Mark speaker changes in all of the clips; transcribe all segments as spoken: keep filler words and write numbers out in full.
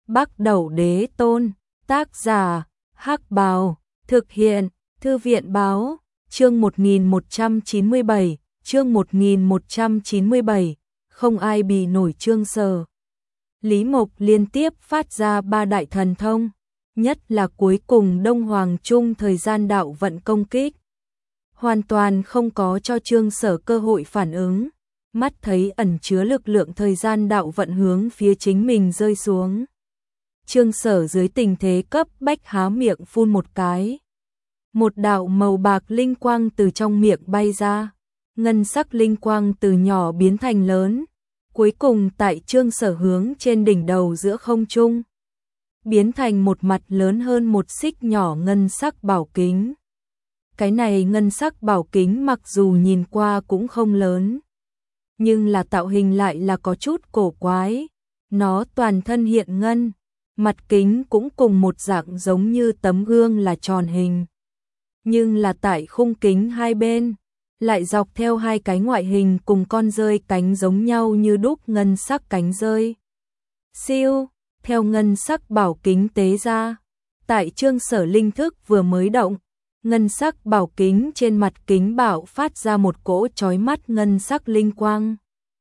Speaker 1: Bắc Đẩu Đế Tôn, tác giả, Hắc Bào, thực hiện, Thư viện Báo, chương một nghìn một trăm chín mươi bảy, chương một nghìn một trăm chín mươi bảy, không ai bì nổi Trương Sở. Lý Mộc liên tiếp phát ra ba đại thần thông, nhất là cuối cùng Đông Hoàng Trung thời gian đạo vận công kích. Hoàn toàn không có cho Trương Sở cơ hội phản ứng, mắt thấy ẩn chứa lực lượng thời gian đạo vận hướng phía chính mình rơi xuống. Trương Sở dưới tình thế cấp bách há miệng phun một cái. Một đạo màu bạc linh quang từ trong miệng bay ra, ngân sắc linh quang từ nhỏ biến thành lớn, cuối cùng tại Trương Sở hướng trên đỉnh đầu giữa không trung, biến thành một mặt lớn hơn một xích nhỏ ngân sắc bảo kính. Cái này ngân sắc bảo kính mặc dù nhìn qua cũng không lớn, nhưng là tạo hình lại là có chút cổ quái. Nó toàn thân hiện ngân, mặt kính cũng cùng một dạng giống như tấm gương là tròn hình. Nhưng là tại khung kính hai bên, lại dọc theo hai cái ngoại hình cùng con rơi cánh giống nhau như đúc ngân sắc cánh rơi. Siêu, theo ngân sắc bảo kính tế ra, tại Trương Sở linh thức vừa mới động, ngân sắc bảo kính trên mặt kính bảo phát ra một cỗ chói mắt ngân sắc linh quang.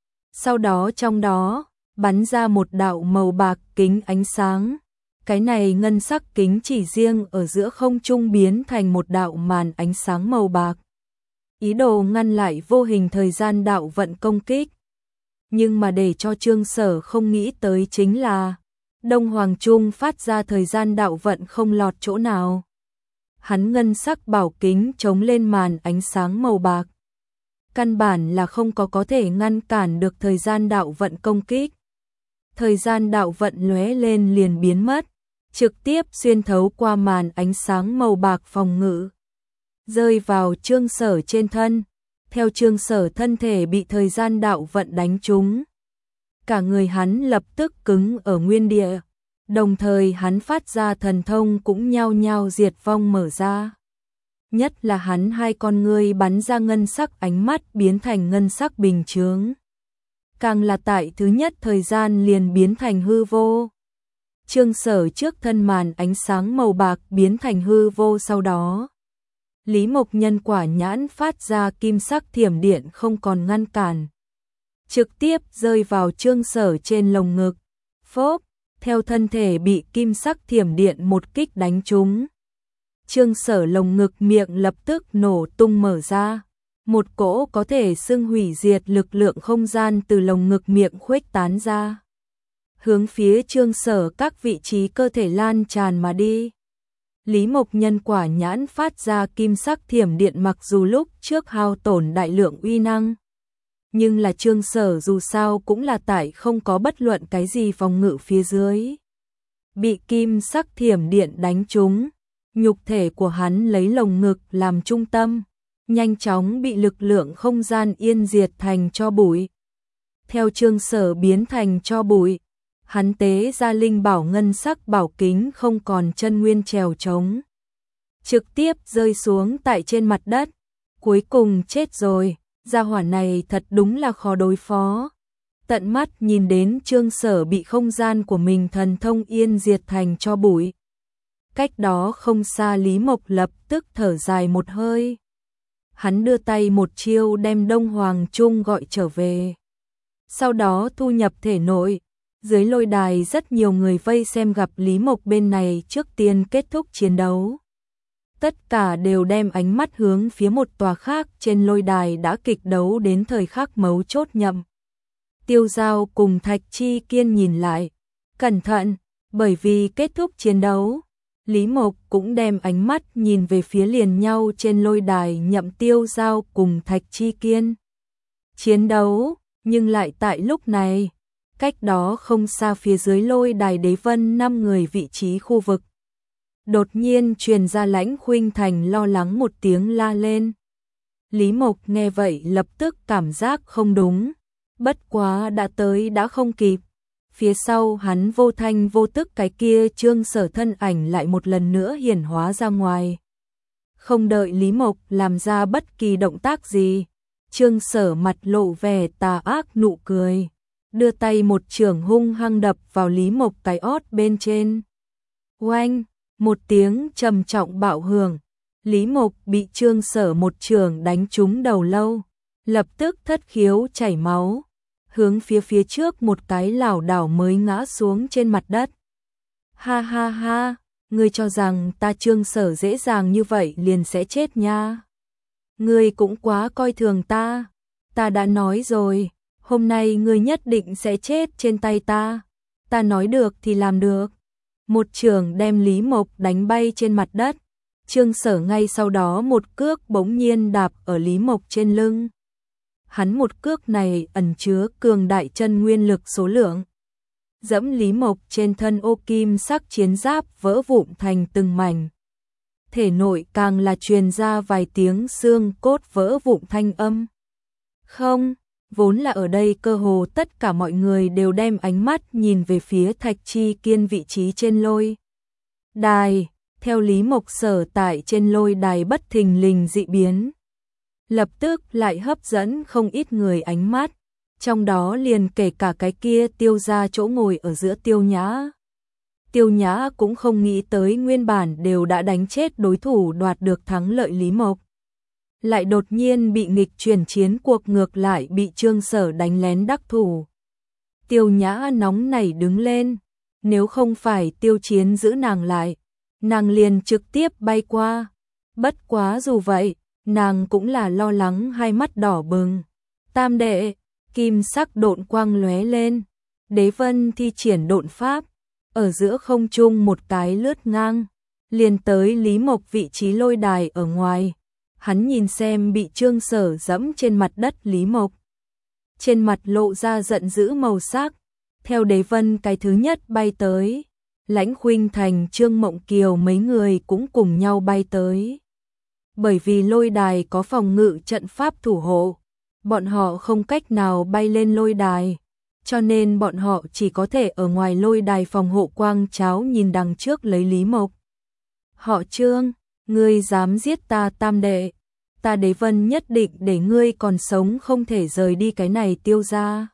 Speaker 1: Sau đó trong đó, bắn ra một đạo màu bạc kính ánh sáng. Cái này ngân sắc kính chỉ riêng ở giữa không trung biến thành một đạo màn ánh sáng màu bạc, ý đồ ngăn lại vô hình thời gian đạo vận công kích. Nhưng mà để cho Trương Sở không nghĩ tới chính là Đông Hoàng Trung phát ra thời gian đạo vận không lọt chỗ nào. Hắn ngân sắc bảo kính chống lên màn ánh sáng màu bạc, căn bản là không có có thể ngăn cản được thời gian đạo vận công kích. Thời gian đạo vận lóe lên liền biến mất, trực tiếp xuyên thấu qua màn ánh sáng màu bạc phòng ngự, rơi vào Trương Sở trên thân. Theo Trương Sở thân thể bị thời gian đạo vận đánh trúng, cả người hắn lập tức cứng ở nguyên địa, đồng thời hắn phát ra thần thông cũng nhao nhao diệt vong mở ra. Nhất là hắn hai con ngươi bắn ra ngân sắc ánh mắt biến thành ngân sắc bình chướng, càng là tại thứ nhất thời gian liền biến thành hư vô. Trương Sở trước thân màn ánh sáng màu bạc biến thành hư vô, sau đó Lý Mộc nhân quả nhãn phát ra kim sắc thiểm điện không còn ngăn cản, trực tiếp rơi vào Trương Sở trên lồng ngực. Phốp, theo thân thể bị kim sắc thiểm điện một kích đánh trúng, Trương Sở lồng ngực miệng lập tức nổ tung mở ra. Một cỗ có thể xưng hủy diệt lực lượng không gian từ lồng ngực miệng khuếch tán ra, hướng phía Trương Sở các vị trí cơ thể lan tràn mà đi. Lý Mộc nhân quả nhãn phát ra kim sắc thiểm điện mặc dù lúc trước hao tổn đại lượng uy năng, nhưng là Trương Sở dù sao cũng là tại không có bất luận cái gì phòng ngự phía dưới. Bị kim sắc thiểm điện đánh trúng, nhục thể của hắn lấy lồng ngực làm trung tâm, nhanh chóng bị lực lượng không gian yên diệt thành tro bụi. Theo Trương Sở biến thành tro bụi, hắn tế ra linh bảo ngân sắc bảo kính không còn chân nguyên trèo trống, trực tiếp rơi xuống tại trên mặt đất. Cuối cùng chết rồi, gia hỏa này thật đúng là khó đối phó. Tận mắt nhìn đến Trương Sở bị không gian của mình thần thông yên diệt thành tro bụi, cách đó không xa Lý Mộc lập tức thở dài một hơi. Hắn đưa tay một chiêu đem Đông Hoàng Trung gọi trở về, sau đó thu nhập thể nội. Dưới lôi đài rất nhiều người vây xem gặp Lý Mộc bên này trước tiên kết thúc chiến đấu. Tất cả đều đem ánh mắt hướng phía một tòa khác trên lôi đài đã kịch đấu đến thời khắc mấu chốt nhậm. Tiêu Giao cùng Thạch Chi Kiên nhìn lại, cẩn thận, bởi vì kết thúc chiến đấu, Lý Mộc cũng đem ánh mắt nhìn về phía liền nhau trên lôi đài nhậm Tiêu Giao cùng Thạch Chi Kiên. Chiến đấu, nhưng lại tại lúc này, cách đó không xa phía dưới lôi đài Đế Vân năm người vị trí khu vực, đột nhiên truyền ra Lãnh Khuynh Thành lo lắng một tiếng la lên. Lý Mộc nghe vậy lập tức cảm giác không đúng, bất quá đã tới đã không kịp. Phía sau hắn vô thanh vô tức cái kia Trương Sở thân ảnh lại một lần nữa hiển hóa ra ngoài. Không đợi Lý Mộc làm ra bất kỳ động tác gì, Trương Sở mặt lộ vẻ tà ác nụ cười, đưa tay một chưởng hung hăng đập vào Lý Mộc cái ót bên trên. Oanh, một tiếng trầm trọng bạo hưởng, Lý Mộc bị Trương Sở một chưởng đánh trúng đầu lâu, lập tức thất khiếu chảy máu, hướng phía phía trước một cái lảo đảo mới ngã xuống trên mặt đất. Ha ha ha, ngươi cho rằng ta Trương Sở dễ dàng như vậy liền sẽ chết nha. Ngươi cũng quá coi thường ta, ta đã nói rồi, hôm nay ngươi nhất định sẽ chết trên tay ta, ta nói được thì làm được. Một chưởng đem Lý Mộc đánh bay trên mặt đất, Trương Sở ngay sau đó một cước bỗng nhiên đạp ở Lý Mộc trên lưng. Hắn một cước này ẩn chứa cường đại chân nguyên lực số lượng. Dẫm Lý Mộc trên thân ô kim sắc chiến giáp vỡ vụn thành từng mảnh. Thể nội càng là truyền ra vài tiếng xương cốt vỡ vụn thanh âm. Không, vốn là ở đây cơ hồ tất cả mọi người đều đem ánh mắt nhìn về phía Thạch Chi Kiên vị trí trên lôi đài, theo Lý Mộc sở tại trên lôi đài bất thình lình dị biến. Lập tức lại hấp dẫn không ít người ánh mắt, trong đó liền kể cả cái kia Tiêu gia chỗ ngồi ở giữa Tiêu Nhã. Tiêu Nhã cũng không nghĩ tới nguyên bản đều đã đánh chết đối thủ đoạt được thắng lợi Lý Mộc. Lại đột nhiên bị nghịch chuyển chiến cuộc ngược lại bị Trương Sở đánh lén đắc thủ. Tiêu Nhã nóng nảy đứng lên, nếu không phải Tiêu Chiến giữ nàng lại, nàng liền trực tiếp bay qua. Bất quá dù vậy, nàng cũng là lo lắng hai mắt đỏ bừng. Tam đệ, kim sắc độn quang lóe lên, Đế Vân thi triển độn pháp, ở giữa không trung một cái lướt ngang, liền tới Lý Mộc vị trí lôi đài ở ngoài. Hắn nhìn xem bị Trương Sở dẫm trên mặt đất Lý Mộc, trên mặt lộ ra giận dữ màu sắc. Theo Đế Vân cái thứ nhất bay tới, Lãnh Khuynh Thành, Trương Mộng Kiều mấy người cũng cùng nhau bay tới. Bởi vì lôi đài có phòng ngự trận pháp thủ hộ, bọn họ không cách nào bay lên lôi đài, cho nên bọn họ chỉ có thể ở ngoài lôi đài phòng hộ quang cháo nhìn đằng trước lấy Lý Mộc. Họ Trương, ngươi dám giết ta tam đệ, ta Đế Vân nhất định để ngươi còn sống không thể rời đi cái này Tiêu gia.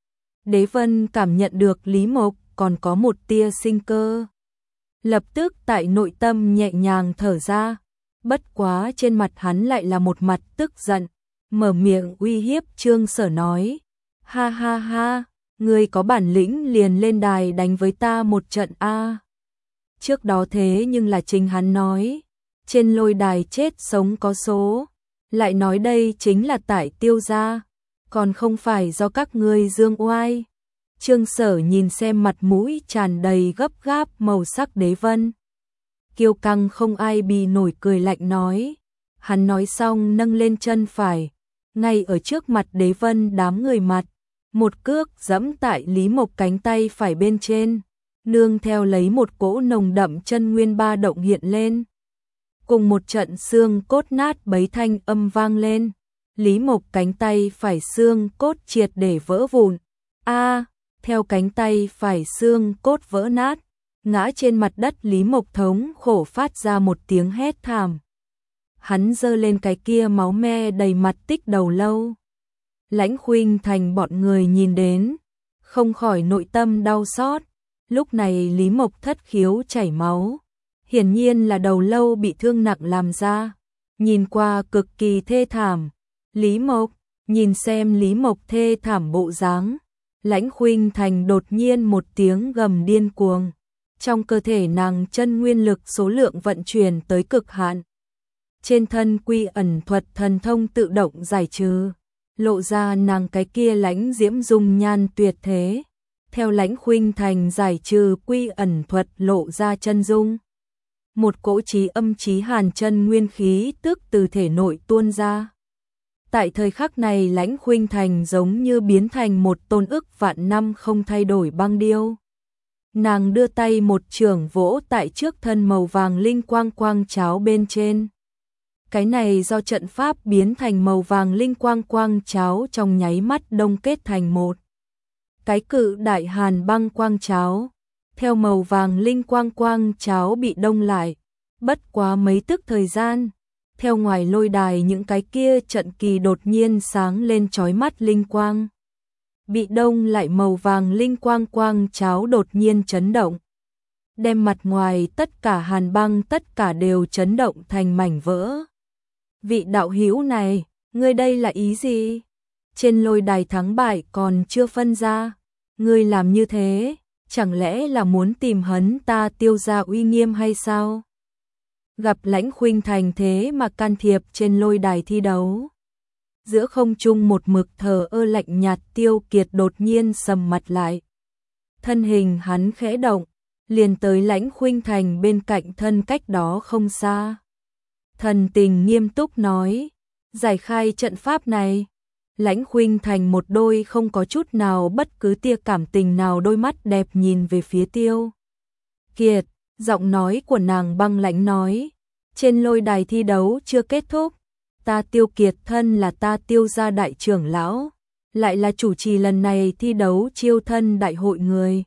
Speaker 1: Đế Vân cảm nhận được Lý Mộc còn có một tia sinh cơ, lập tức tại nội tâm nhẹ nhàng thở ra. Bất quá trên mặt hắn lại là một mặt tức giận, mở miệng uy hiếp Trương Sở nói: ha ha ha, ngươi có bản lĩnh liền lên đài đánh với ta một trận a. Trước đó thế nhưng là chính hắn nói, trên lôi đài chết sống có số, lại nói đây chính là tại Tiêu gia, còn không phải do các ngươi dương oai. Trương Sở nhìn xem mặt mũi tràn đầy gấp gáp màu sắc Đế Vân, kiêu căng không ai bì nổi cười lạnh nói. Hắn nói xong nâng lên chân phải, ngay ở trước mặt Đế Vân đám người mặt, một cước giẫm tại Lý Mộc cánh tay phải bên trên, nương theo lấy một cỗ nồng đậm chân nguyên ba động hiện lên. Cùng một trận xương cốt nát bấy thanh âm vang lên, Lý Mộc cánh tay phải xương cốt triệt để vỡ vụn. A, theo cánh tay phải xương cốt vỡ nát, ngã trên mặt đất Lý Mộc thống khổ phát ra một tiếng hét thảm. Hắn giơ lên cái kia máu me đầy mặt tích đầu lâu. Lãnh Khuynh Thành bọn người nhìn đến, không khỏi nội tâm đau xót. Lúc này Lý Mộc thất khiếu chảy máu, hiển nhiên là đầu lâu bị thương nặng làm ra, nhìn qua cực kỳ thê thảm. Lý Mộc, nhìn xem Lý Mộc thê thảm bộ dáng, Lãnh Khuynh Thành đột nhiên một tiếng gầm điên cuồng. Trong cơ thể nàng chân nguyên lực số lượng vận chuyển tới cực hạn. Trên thân quy ẩn thuật thần thông tự động giải trừ, lộ ra nàng cái kia lãnh diễm dung nhan tuyệt thế. Theo Lãnh Khuynh Thành giải trừ quy ẩn thuật lộ ra chân dung, một cỗ chí âm chí hàn chân nguyên khí tức từ thể nội tuôn ra. Tại thời khắc này Lãnh Khuynh Thành giống như biến thành một tôn ức vạn năm không thay đổi băng điêu. Nàng đưa tay một chưởng vỗ tại trước thân màu vàng linh quang quang cháo bên trên. Cái này do trận pháp biến thành màu vàng linh quang quang cháo trong nháy mắt đông kết thành một cái cự đại hàn băng quang cháo. Theo màu vàng linh quang quang cháo bị đông lại, bất quá mấy tức thời gian, theo ngoài lôi đài những cái kia trận kỳ đột nhiên sáng lên chói mắt linh quang. bị đông lại màu vàng linh quang quang cháo đột nhiên chấn động. Đem mặt ngoài tất cả hàn băng tất cả đều chấn động thành mảnh vỡ. Vị đạo hữu này, ngươi đây là ý gì? Trên lôi đài thắng bại còn chưa phân ra. Ngươi làm như thế, chẳng lẽ là muốn tìm hắn ta Tiêu gia uy nghiêm hay sao? Gặp Lãnh Khuynh Thành thế mà can thiệp trên lôi đài thi đấu. Giữa không trung một mực thờ ơ lạnh nhạt Tiêu Kiệt đột nhiên sầm mặt lại. Thân hình hắn khẽ động, liền tới Lãnh Khuynh Thành bên cạnh thân cách đó không xa. Thần tình nghiêm túc nói, giải khai trận pháp này. Lãnh Khuynh Thành một đôi không có chút nào bất cứ tia cảm tình nào đôi mắt đẹp nhìn về phía Tiêu Kiệt, giọng nói của nàng băng lãnh nói, trên lôi đài thi đấu chưa kết thúc, ta Tiêu Kiệt thân là ta Tiêu gia đại trưởng lão, lại là chủ trì lần này thi đấu chiêu thân đại hội người.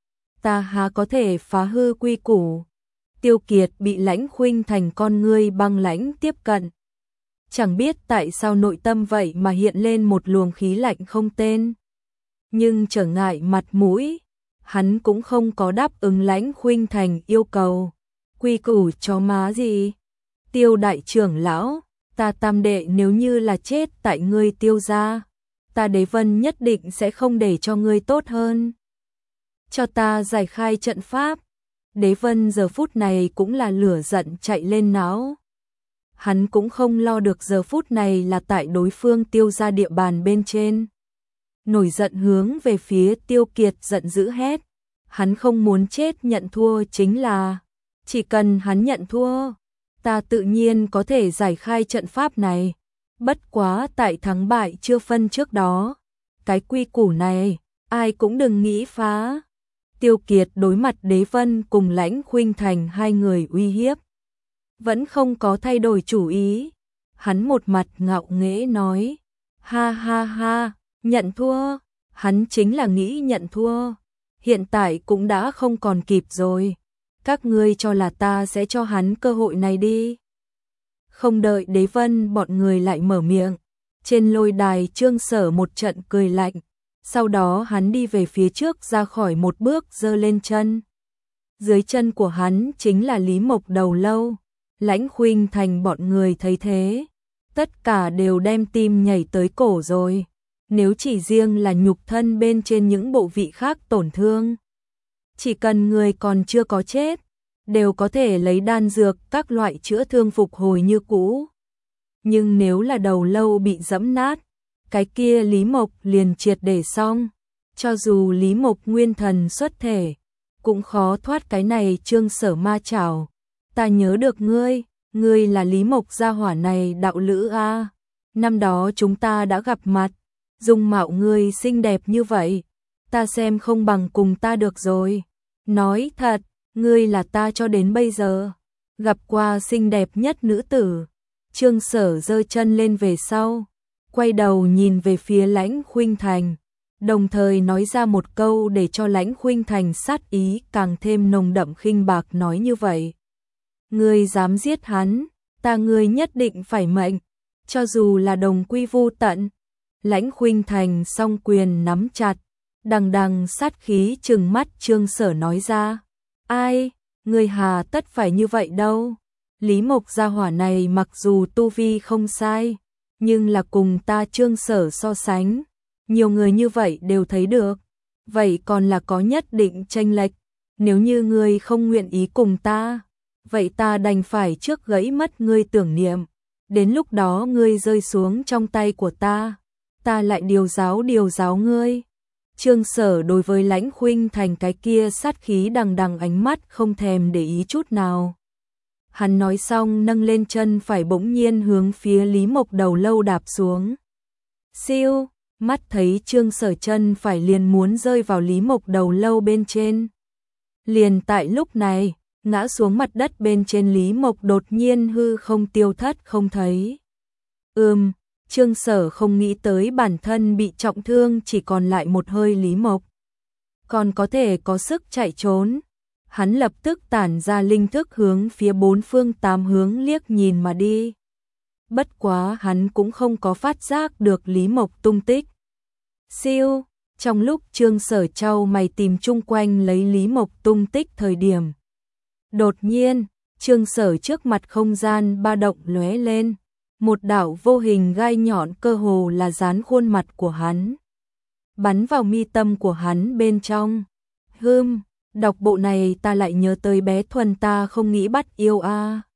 Speaker 1: Ta há có thể phá hư quy củ. Tiêu Kiệt bị Lãnh Khuynh Thành con ngươi băng lãnh tiếp cận. Chẳng biết tại sao nội tâm vậy mà hiện lên một luồng khí lạnh không tên. Nhưng trở ngại mặt mũi, hắn cũng không có đáp ứng Lãnh Khuynh Thành yêu cầu. Quy củ chó má gì? Tiêu đại trưởng lão, ta tam đệ nếu như là chết tại ngươi Tiêu gia, ta Đế Vân nhất định sẽ không để cho ngươi tốt hơn. Cho ta giải khai trận pháp. Đế Vân giờ phút này cũng là lửa giận chạy lên não. Hắn cũng không lo được giờ phút này là tại đối phương Tiêu gia địa bàn bên trên. Nổi giận hướng về phía Tiêu Kiệt giận dữ hét. Hắn không muốn chết nhận thua chính là, chỉ cần hắn nhận thua, ta tự nhiên có thể giải khai trận pháp này. Bất quá tại thắng bại chưa phân trước đó, cái quy củ này, ai cũng đừng nghĩ phá. Tiêu Kiệt đối mặt Đế Vân cùng Lãnh Khuynh Thành hai người uy hiếp. Vẫn không có thay đổi chủ ý. Hắn một mặt ngạo nghễ nói, ha ha ha, nhận thua. Hắn chính là nghĩ nhận thua. Hiện tại cũng đã không còn kịp rồi. Các ngươi cho là ta sẽ cho hắn cơ hội này đi. Không đợi Đế Vân bọn người lại mở miệng. Trên lôi đài Trương Sở một trận cười lạnh. Sau đó hắn đi về phía trước ra khỏi một bước giơ lên chân. Dưới chân của hắn chính là Lý Mộc đầu lâu. Lãnh Khuynh Thành bọn người thấy thế, tất cả đều đem tim nhảy tới cổ rồi. Nếu chỉ riêng là nhục thân bên trên những bộ vị khác tổn thương, chỉ cần người còn chưa có chết, đều có thể lấy đan dược các loại chữa thương phục hồi như cũ. Nhưng nếu là đầu lâu bị giẫm nát, cái kia Lý Mộc liền triệt để xong. Cho dù Lý Mộc nguyên thần xuất thể, cũng khó thoát cái này Trương Sở ma chảo. Ta nhớ được ngươi, ngươi là Lý Mộc gia hỏa này đạo lữ a. Năm đó chúng ta đã gặp mặt, dung mạo ngươi xinh đẹp như vậy, ta xem không bằng cùng ta được rồi. Nói thật, ngươi là ta cho đến bây giờ gặp qua xinh đẹp nhất nữ tử. Trương Sở giơ chân lên về sau, quay đầu nhìn về phía Lãnh Khuynh Thành, đồng thời nói ra một câu để cho Lãnh Khuynh Thành sát ý càng thêm nồng đậm khinh bạc nói như vậy. Ngươi dám giết hắn, ta ngươi nhất định phải mệnh, cho dù là đồng quy vu tận. Lãnh Khuynh Thành song quyền nắm chặt, đằng đằng sát khí trừng mắt Trương Sở nói ra. Ai, ngươi hà tất phải như vậy đâu. Lý Mộc gia hỏa này mặc dù tu vi không sai, nhưng là cùng ta Trương Sở so sánh, nhiều người như vậy đều thấy được. Vậy còn là có nhất định chênh lệch. Nếu như ngươi không nguyện ý cùng ta, vậy ta đành phải trước gãy mất ngươi tưởng niệm. Đến lúc đó ngươi rơi xuống trong tay của ta, ta lại điều giáo điều giáo ngươi. Trương Sở đối với Lãnh Khuynh Thành cái kia sát khí đằng đằng ánh mắt không thèm để ý chút nào. Hắn nói xong nâng lên chân phải bỗng nhiên hướng phía Lý Mộc đầu lâu đạp xuống. Siêu, mắt thấy Trương Sở chân phải liền muốn rơi vào Lý Mộc đầu lâu bên trên. Liền tại lúc này, ngã xuống mặt đất bên trên Lý Mộc đột nhiên hư không tiêu thất không thấy. Ừm, Trương Sở không nghĩ tới bản thân bị trọng thương chỉ còn lại một hơi Lý Mộc. Còn có thể có sức chạy trốn. Hắn lập tức tản ra linh thức hướng phía bốn phương tám hướng liếc nhìn mà đi. Bất quá hắn cũng không có phát giác được Lý Mộc tung tích. Siêu, Trong lúc Trương Sở trao mày tìm chung quanh lấy Lý Mộc tung tích thời điểm. Đột nhiên, Trương Sở trước mặt không gian ba động lóe lên, một đạo vô hình gai nhọn cơ hồ là dán khuôn mặt của hắn. Bắn vào mi tâm của hắn bên trong. Hưm, đọc bộ này ta lại nhớ tới bé Thuần ta không nghĩ bắt yêu a. À.